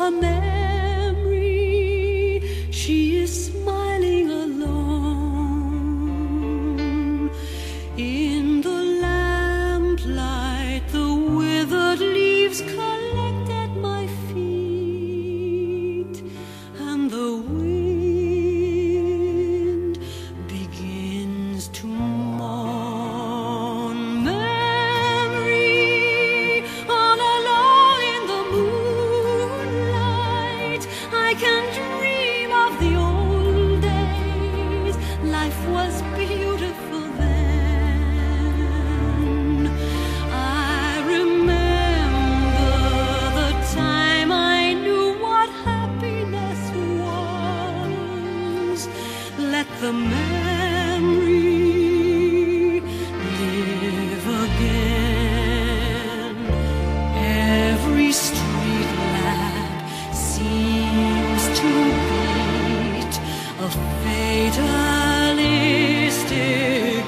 a memory. She is smiling alone. In the lamplight, the withered leaves collect at my feet, and the wind begins to mourn. Memory, all alone in the moonlight, I can dream of the old days. Life was beautiful then. I remember the time I knew what happiness was. Let the memory live again. Every street lamp seems to beat a fatalistic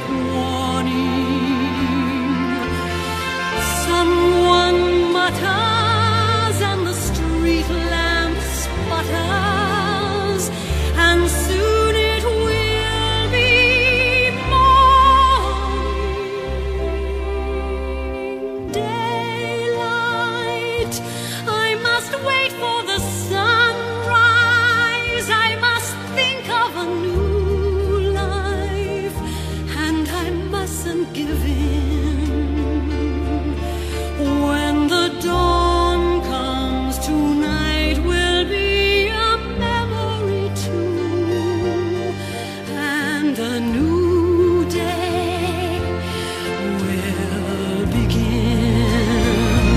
warning. Someone mutters and the street lamp sputters, and soon it will be morning. Daylight, I must wait for the sunrise. I must think of a new life, and I mustn't give in. When the dawn comes, tonight will be a memory too, and a new day will begin.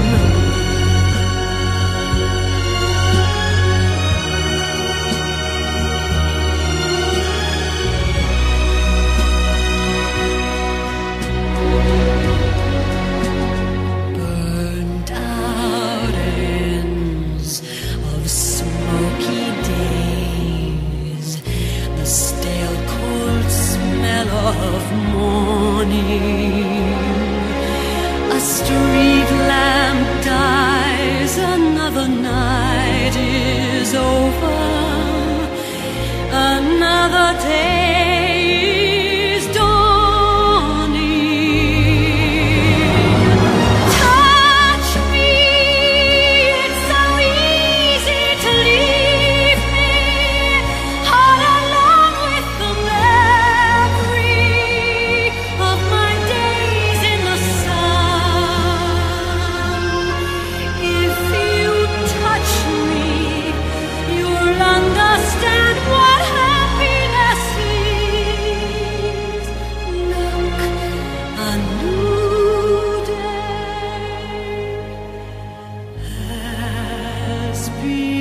Burnt out ends of smoky days, the stale cold smell of morning. A street lamp dies, another night is over, another day is dawning. Touch me, it's so easy to leave me all alone with the memory of my days in the sun. If you touch me, you'll understand what happiness is. Look, a new day has begun.